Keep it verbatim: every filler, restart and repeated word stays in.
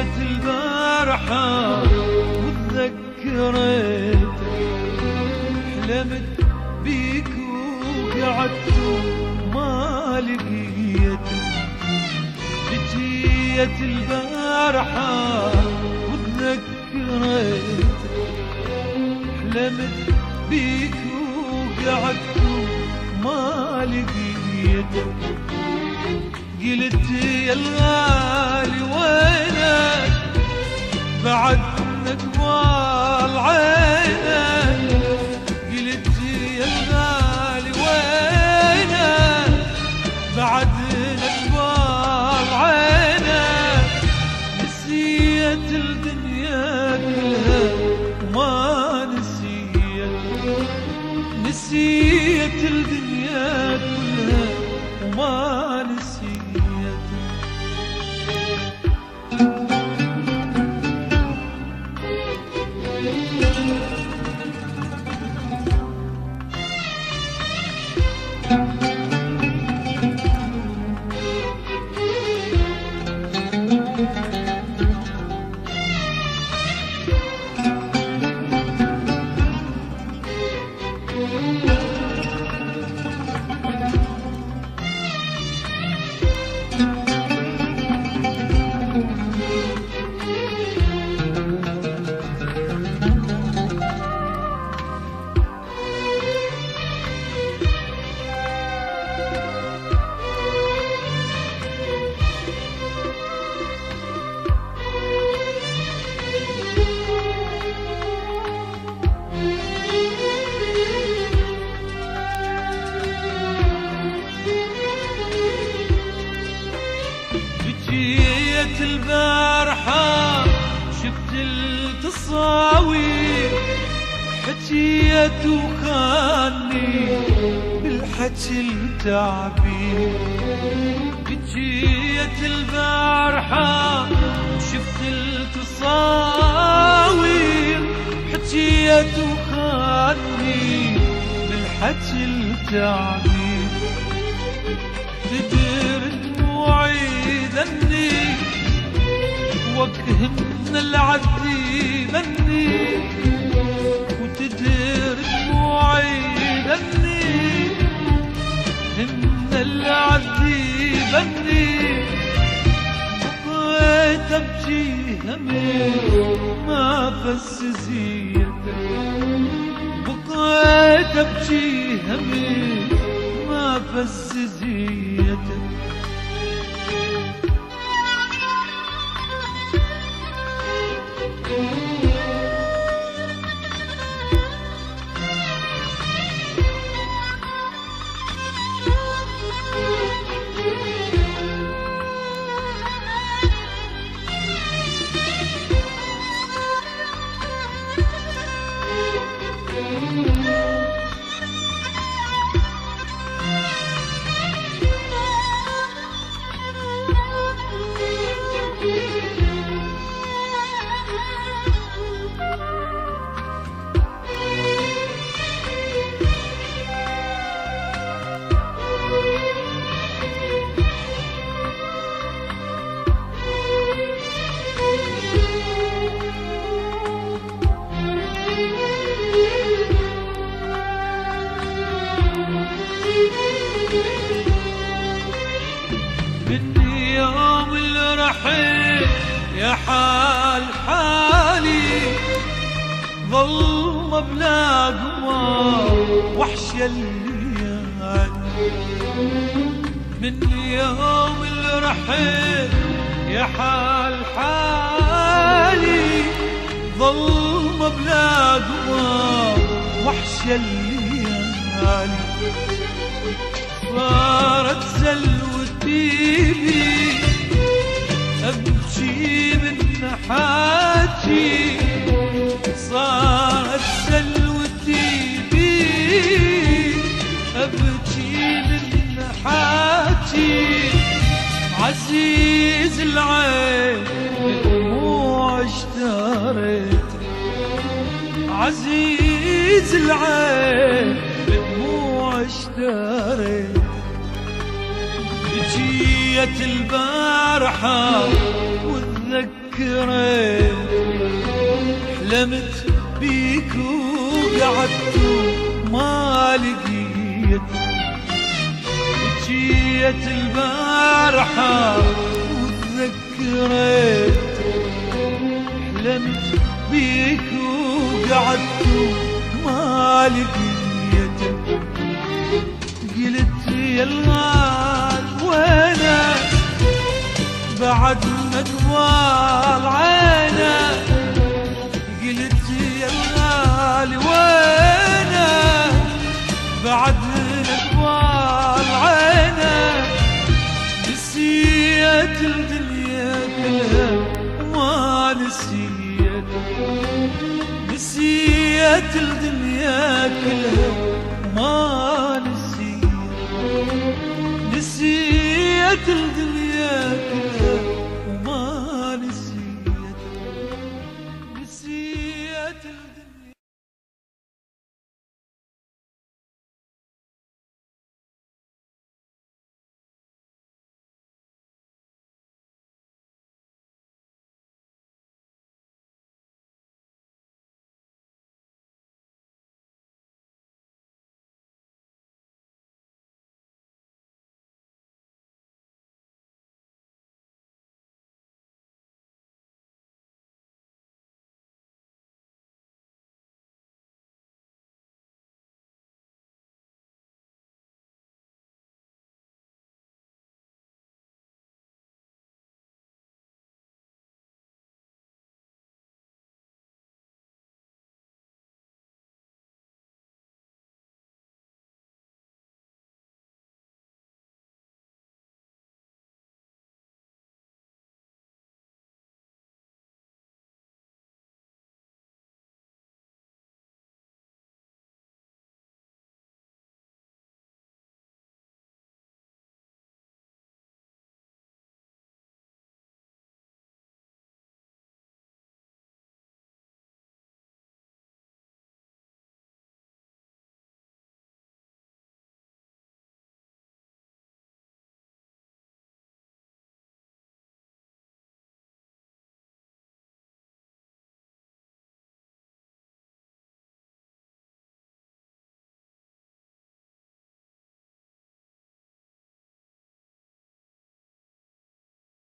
بكيت البارحة وتذكرت حلمت بيك وقعدت وما لقيتك. بكيت البارحة وتذكرت حلمت بيك وقعدت وما لقيتك. قلت يا الغالي وينك بعد نقوال عينك. قلت يا الغالي وينك بعد نقوال عينك. نسيت الدنيا كلها وما نسيت. نسيت الدنيا كلها وما نسيت. بكيت البارحة شفت التصاوير حكيت وخاني بالحكي التعبير. بكيت البارحة شفت التصاوير حكيت وخاني بالحكي التعبير. تدر دموعي ذني وكهن العدي مني. وتدر دموعي ذني هن العدي مني. بقيت ابكي همي ما فس زيتك. بقيت ابكي همي ما فس زيتك. من يوم اللي رحيت يا حال حالي ظلمة بلا قمر وحش الليالي. من يوم اللي رحيت يا حال حالي ظلمة بلا قمر وحش الليالي. صارت سلوتي بي أبكي من حاجي. صارت سلوتي بي أبكي من حاجي. عزيز العين بدموع اشتريت. عزيز العين بدموع اشتريت. بكيت البارحة وتذكرت وتذكرت حلمت بيك وقعدت ما لقيت جيت البارحة وتذكرت حلمت بيك وقعدت ما لقيت قلت يا الغال وينك بعد مقبال عينك قلت يا الغالي وينك بعد مقبال عينك نسيت الدنيا كلها وما نسيت نسيت الدنيا كلها ما نسيت نسيت الدنيا كلها